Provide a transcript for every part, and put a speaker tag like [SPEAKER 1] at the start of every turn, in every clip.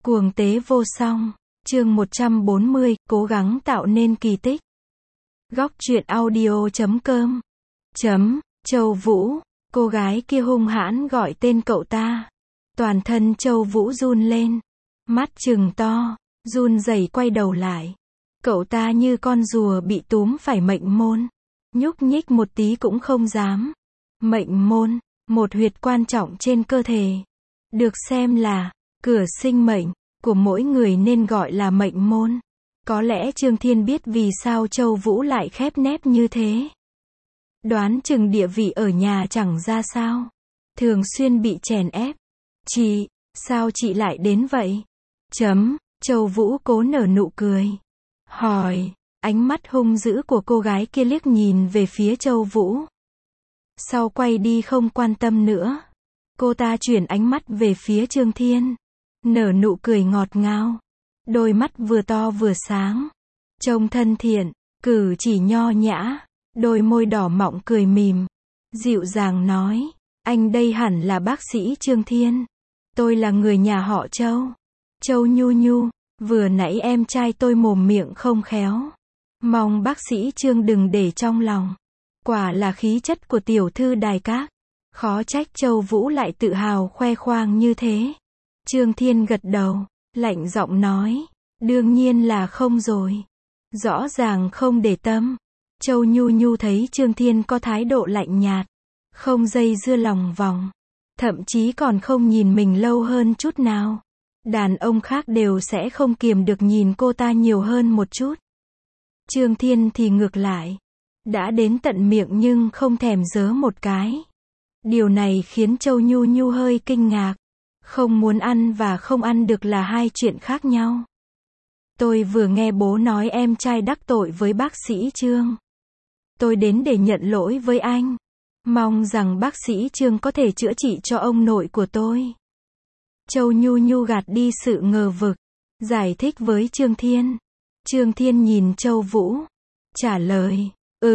[SPEAKER 1] Cuồng tế vô song. Chương 140, cố gắng tạo nên kỳ tích. Góc truyện audio.com. Châu Vũ, cô gái kia hung hãn gọi tên cậu ta. Toàn thân Châu Vũ run lên, mắt trừng to, run rẩy quay đầu lại. Cậu ta như con rùa bị túm phải mệnh môn, nhúc nhích một tí cũng không dám. Mệnh môn, một huyệt quan trọng trên cơ thể, được xem là cửa sinh mệnh của mỗi người nên gọi là mệnh môn. Có lẽ Trương Thiên biết vì sao Châu Vũ lại khép nép như thế. Đoán chừng địa vị ở nhà chẳng ra sao, thường xuyên bị chèn ép. Chị, sao chị lại đến vậy? Châu Vũ cố nở nụ cười, hỏi. Ánh mắt hung dữ của cô gái kia liếc nhìn về phía Châu Vũ, sau quay đi không quan tâm nữa. Cô ta chuyển ánh mắt về phía Trương Thiên, nở nụ cười ngọt ngào, đôi mắt vừa to vừa sáng, trông thân thiện, cử chỉ nho nhã, đôi môi đỏ mọng cười mỉm, dịu dàng nói, anh đây hẳn là bác sĩ Trương Thiên. Tôi là người nhà họ Châu. Châu Nhu Nhu, vừa nãy em trai tôi mồm miệng không khéo, mong bác sĩ Trương đừng để trong lòng. Quả là khí chất của tiểu thư đài các. Khó trách Châu Vũ lại tự hào khoe khoang như thế. Trương Thiên gật đầu, lạnh giọng nói, đương nhiên là không rồi. Rõ ràng không để tâm. Châu Nhu Nhu thấy Trương Thiên có thái độ lạnh nhạt, không dây dưa lòng vòng, thậm chí còn không nhìn mình lâu hơn chút nào. Đàn ông khác đều sẽ không kiềm được nhìn cô ta nhiều hơn một chút. Trương Thiên thì ngược lại, đã đến tận miệng nhưng không thèm dớ một cái. Điều này khiến Châu Nhu Nhu hơi kinh ngạc. Không muốn ăn và không ăn được là hai chuyện khác nhau. Tôi vừa nghe bố nói em trai đắc tội với bác sĩ Trương. Tôi đến để nhận lỗi với anh. Mong rằng bác sĩ Trương có thể chữa trị cho ông nội của tôi. Châu Nhu Nhu gạt đi sự ngờ vực, giải thích với Trương Thiên. Trương Thiên nhìn Châu Vũ, trả lời,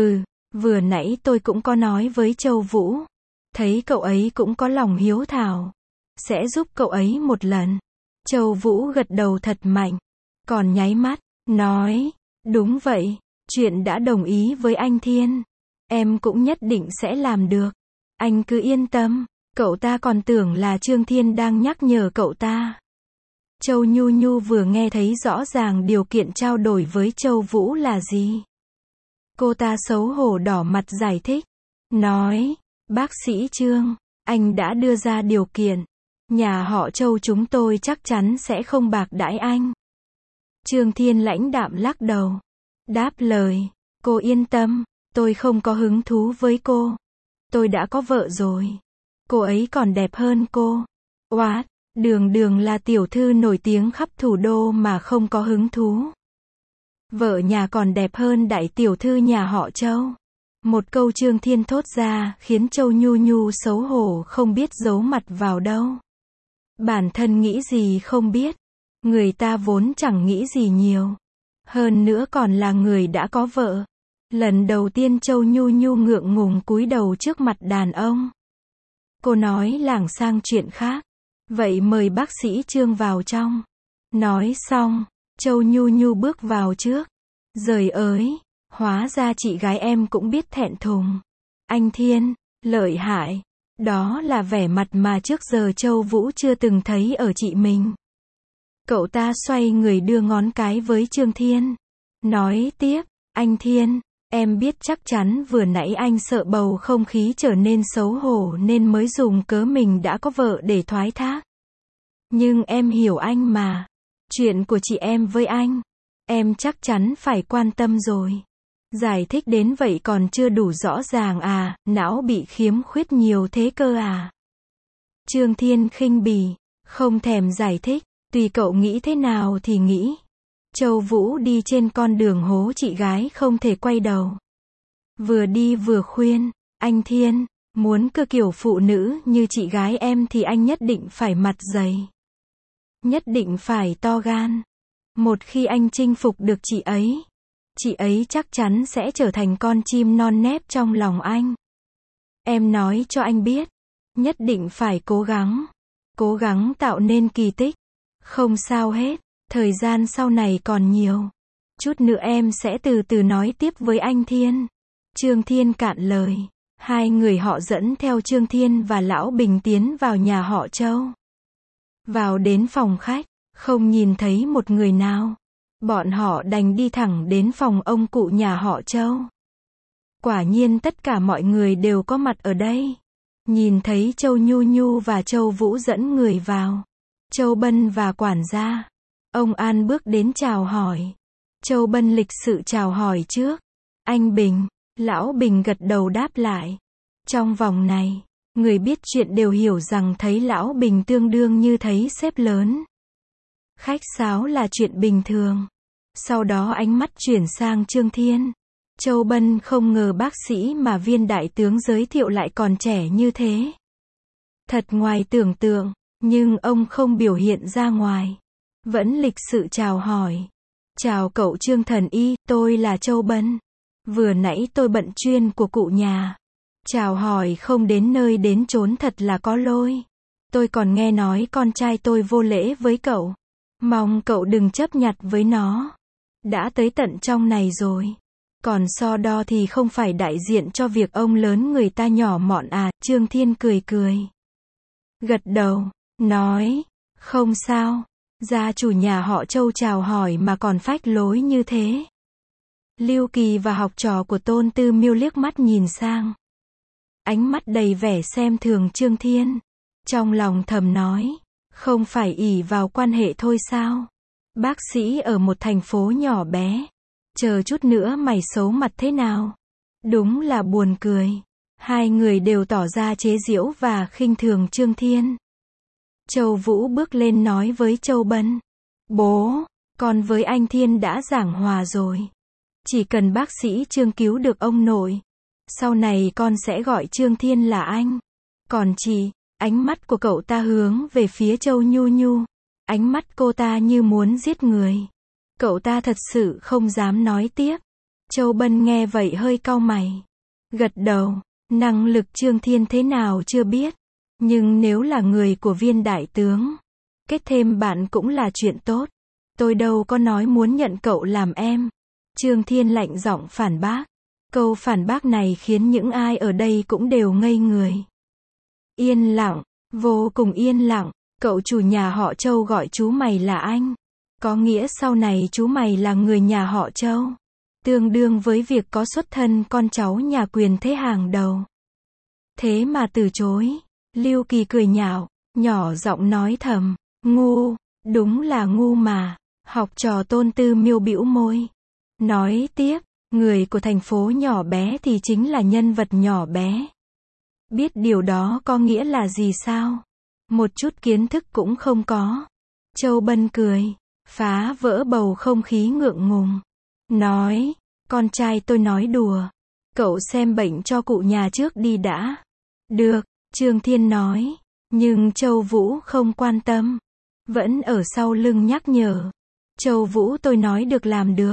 [SPEAKER 1] vừa nãy tôi cũng có nói với Châu Vũ. Thấy cậu ấy cũng có lòng hiếu thảo, sẽ giúp cậu ấy một lần. Châu Vũ gật đầu thật mạnh, còn nháy mắt, nói, đúng vậy, chuyện đã đồng ý với anh Thiên. Em cũng nhất định sẽ làm được. Anh cứ yên tâm. Cậu ta còn tưởng là Trương Thiên đang nhắc nhở cậu ta. Châu Nhu Nhu vừa nghe thấy rõ ràng điều kiện trao đổi với Châu Vũ là gì. Cô ta xấu hổ đỏ mặt giải thích, nói, bác sĩ Trương, anh đã đưa ra điều kiện. Nhà họ Châu chúng tôi chắc chắn sẽ không bạc đãi anh. Trương Thiên lãnh đạm lắc đầu, đáp lời, cô yên tâm, tôi không có hứng thú với cô. Tôi đã có vợ rồi. Cô ấy còn đẹp hơn cô. Oát, đường là tiểu thư nổi tiếng khắp thủ đô mà không có hứng thú. Vợ nhà còn đẹp hơn đại tiểu thư nhà họ Châu. Một câu Trương Thiên thốt ra khiến Châu Nhu Nhu xấu hổ không biết giấu mặt vào đâu. Bản thân nghĩ gì không biết. Người ta vốn chẳng nghĩ gì nhiều. Hơn nữa còn là người đã có vợ. Lần đầu tiên Châu Nhu Nhu ngượng ngùng cúi đầu trước mặt đàn ông. Cô nói lảng sang chuyện khác. Vậy mời bác sĩ Trương vào trong. Nói xong, Châu Nhu Nhu bước vào trước. Giời ơi, hóa ra chị gái em cũng biết thẹn thùng. Anh Thiên, lợi hại. Đó là vẻ mặt mà trước giờ Châu Vũ chưa từng thấy ở chị mình. Cậu ta xoay người đưa ngón cái với Trương Thiên. Nói tiếp, anh Thiên, em biết chắc chắn vừa nãy anh sợ bầu không khí trở nên xấu hổ nên mới dùng cớ mình đã có vợ để thoái thác. Nhưng em hiểu anh mà. Chuyện của chị em với anh, em chắc chắn phải quan tâm rồi. Giải thích đến vậy còn chưa đủ rõ ràng à, não bị khiếm khuyết nhiều thế cơ à. Trương Thiên khinh bỉ, không thèm giải thích, tùy cậu nghĩ thế nào thì nghĩ. Châu Vũ đi trên con đường hố chị gái không thể quay đầu. Vừa đi vừa khuyên, anh Thiên, muốn cơ kiểu phụ nữ như chị gái em thì anh nhất định phải mặt dày. Nhất định phải to gan. Một khi anh chinh phục được chị ấy chắc chắn sẽ trở thành con chim non nép trong lòng anh. Em nói cho anh biết, nhất định phải cố gắng tạo nên kỳ tích. Không sao hết, thời gian sau này còn nhiều. Chút nữa em sẽ từ từ nói tiếp với anh Thiên. Trương Thiên cạn lời. Hai người họ dẫn theo Trương Thiên và Lão Bình tiến vào nhà họ Châu. Vào đến phòng khách, không nhìn thấy một người nào. Bọn họ đành đi thẳng đến phòng ông cụ nhà họ Châu. Quả nhiên tất cả mọi người đều có mặt ở đây. Nhìn thấy Châu Nhu Nhu và Châu Vũ dẫn người vào. Châu Bân và quản gia. Ông An bước đến chào hỏi. Châu Bân lịch sự chào hỏi trước. Anh Bình. Lão Bình gật đầu đáp lại. Trong vòng này, người biết chuyện đều hiểu rằng thấy Lão Bình tương đương như thấy sếp lớn. Khách sáo là chuyện bình thường. Sau đó ánh mắt chuyển sang Trương Thiên. Châu Bân không ngờ bác sĩ mà Viên đại tướng giới thiệu lại còn trẻ như thế. Thật ngoài tưởng tượng, nhưng ông không biểu hiện ra ngoài. Vẫn lịch sự chào hỏi. Chào cậu Trương thần y, tôi là Châu Bân. Vừa nãy tôi bận chuyên của cụ nhà. Chào hỏi không đến nơi đến chốn thật là có lỗi. Tôi còn nghe nói con trai tôi vô lễ với cậu. Mong cậu đừng chấp nhặt với nó. Đã tới tận trong này rồi. Còn so đo thì không phải đại diện cho việc ông lớn người ta nhỏ mọn à. Trương Thiên cười cười. Gật đầu, nói, không sao. Gia chủ nhà họ Châu chào hỏi mà còn phách lối như thế. Lưu Kỳ và học trò của Tôn Tư Miêu liếc mắt nhìn sang. Ánh mắt đầy vẻ xem thường Trương Thiên. Trong lòng thầm nói, không phải ỷ vào quan hệ thôi sao? Bác sĩ ở một thành phố nhỏ bé. Chờ chút nữa mày xấu mặt thế nào? Đúng là buồn cười. Hai người đều tỏ ra chế giễu và khinh thường Trương Thiên. Châu Vũ bước lên nói với Châu Bân. Bố, con với anh Thiên đã giảng hòa rồi. Chỉ cần bác sĩ Trương cứu được ông nội. Sau này con sẽ gọi Trương Thiên là anh. Còn chị, ánh mắt của cậu ta hướng về phía Châu Nhu Nhu. Ánh mắt cô ta như muốn giết người. Cậu ta thật sự không dám nói tiếp. Châu Bân nghe vậy hơi cau mày. Gật đầu, năng lực Trương Thiên thế nào chưa biết. Nhưng nếu là người của Viên đại tướng, kết thêm bạn cũng là chuyện tốt. Tôi đâu có nói muốn nhận cậu làm em. Trương Thiên lạnh giọng phản bác. Câu phản bác này khiến những ai ở đây cũng đều ngây người. Yên lặng, vô cùng yên lặng. Cậu chủ nhà họ Châu gọi chú mày là anh. Có nghĩa sau này chú mày là người nhà họ Châu. Tương đương với việc có xuất thân con cháu nhà quyền thế hàng đầu. Thế mà từ chối. Lưu Kỳ cười nhạo, nhỏ giọng nói thầm, ngu, đúng là ngu mà. Học trò Tôn Tư Miêu bĩu môi. Nói tiếp, người của thành phố nhỏ bé thì chính là nhân vật nhỏ bé. Biết điều đó có nghĩa là gì sao? Một chút kiến thức cũng không có. Châu Bân cười, phá vỡ bầu không khí ngượng ngùng. Nói, con trai tôi nói đùa. Cậu xem bệnh cho cụ nhà trước đi đã. Được, Trương Thiên nói. Nhưng Châu Vũ không quan tâm. Vẫn ở sau lưng nhắc nhở. Châu Vũ tôi nói được làm được.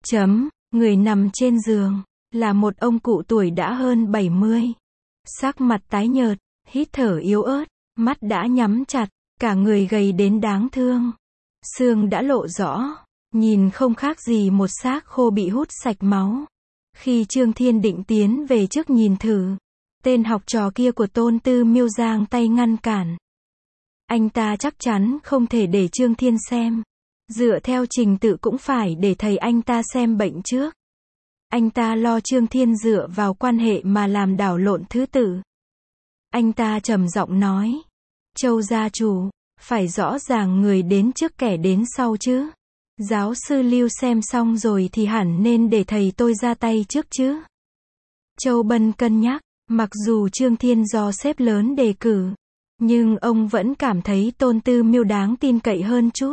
[SPEAKER 1] Người nằm trên giường. Là một ông cụ tuổi đã hơn 70. Sắc mặt tái nhợt, hít thở yếu ớt. Mắt đã nhắm chặt, cả người gầy đến đáng thương. Xương đã lộ rõ, nhìn không khác gì một xác khô bị hút sạch máu. Khi Trương Thiên định tiến về trước nhìn thử, tên học trò kia của Tôn Tư Miêu giang tay ngăn cản. Anh ta chắc chắn không thể để Trương Thiên xem. Dựa theo trình tự cũng phải để thầy anh ta xem bệnh trước. Anh ta lo Trương Thiên dựa vào quan hệ mà làm đảo lộn thứ tự. Anh ta trầm giọng nói. Châu gia chủ, phải rõ ràng người đến trước kẻ đến sau chứ. Giáo sư Lưu xem xong rồi thì hẳn nên để thầy tôi ra tay trước chứ. Châu Bân cân nhắc, mặc dù Trương Thiên do sếp lớn đề cử, nhưng ông vẫn cảm thấy Tôn Tư Miêu đáng tin cậy hơn chút.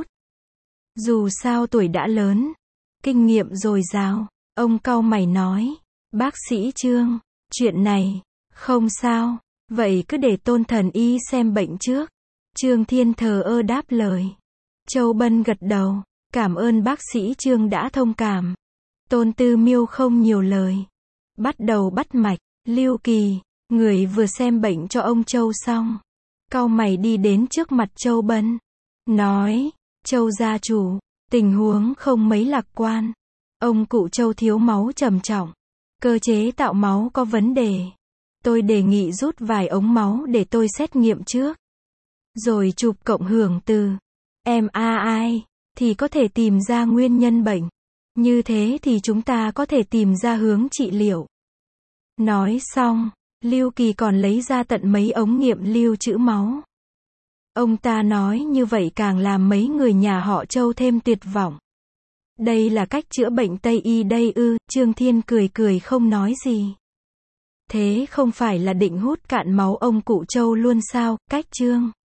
[SPEAKER 1] Dù sao tuổi đã lớn, kinh nghiệm dồi dào, ông cau mày nói, bác sĩ Trương, chuyện này, không sao, vậy cứ để Tôn thần y xem bệnh trước. Trương Thiên thờ ơ đáp lời. Châu Bân gật đầu, cảm ơn bác sĩ Trương đã thông cảm. Tôn Tư Miêu không nhiều lời. Bắt đầu bắt mạch, Lưu Kỳ, người vừa xem bệnh cho ông Châu xong. Cau mày đi đến trước mặt Châu Bân. Nói, Châu gia chủ, tình huống không mấy lạc quan. Ông cụ Châu thiếu máu trầm trọng. Cơ chế tạo máu có vấn đề. Tôi đề nghị rút vài ống máu để tôi xét nghiệm trước. Rồi chụp cộng hưởng từ MRI, thì có thể tìm ra nguyên nhân bệnh. Như thế thì chúng ta có thể tìm ra hướng trị liệu. Nói xong, Lưu Kỳ còn lấy ra tận mấy ống nghiệm lưu trữ máu. Ông ta nói như vậy càng làm mấy người nhà họ Châu thêm tuyệt vọng. Đây là cách chữa bệnh Tây y đây ư? Trương Thiên cười cười không nói gì. Thế không phải là định hút cạn máu ông cụ Châu luôn sao? Cách Trương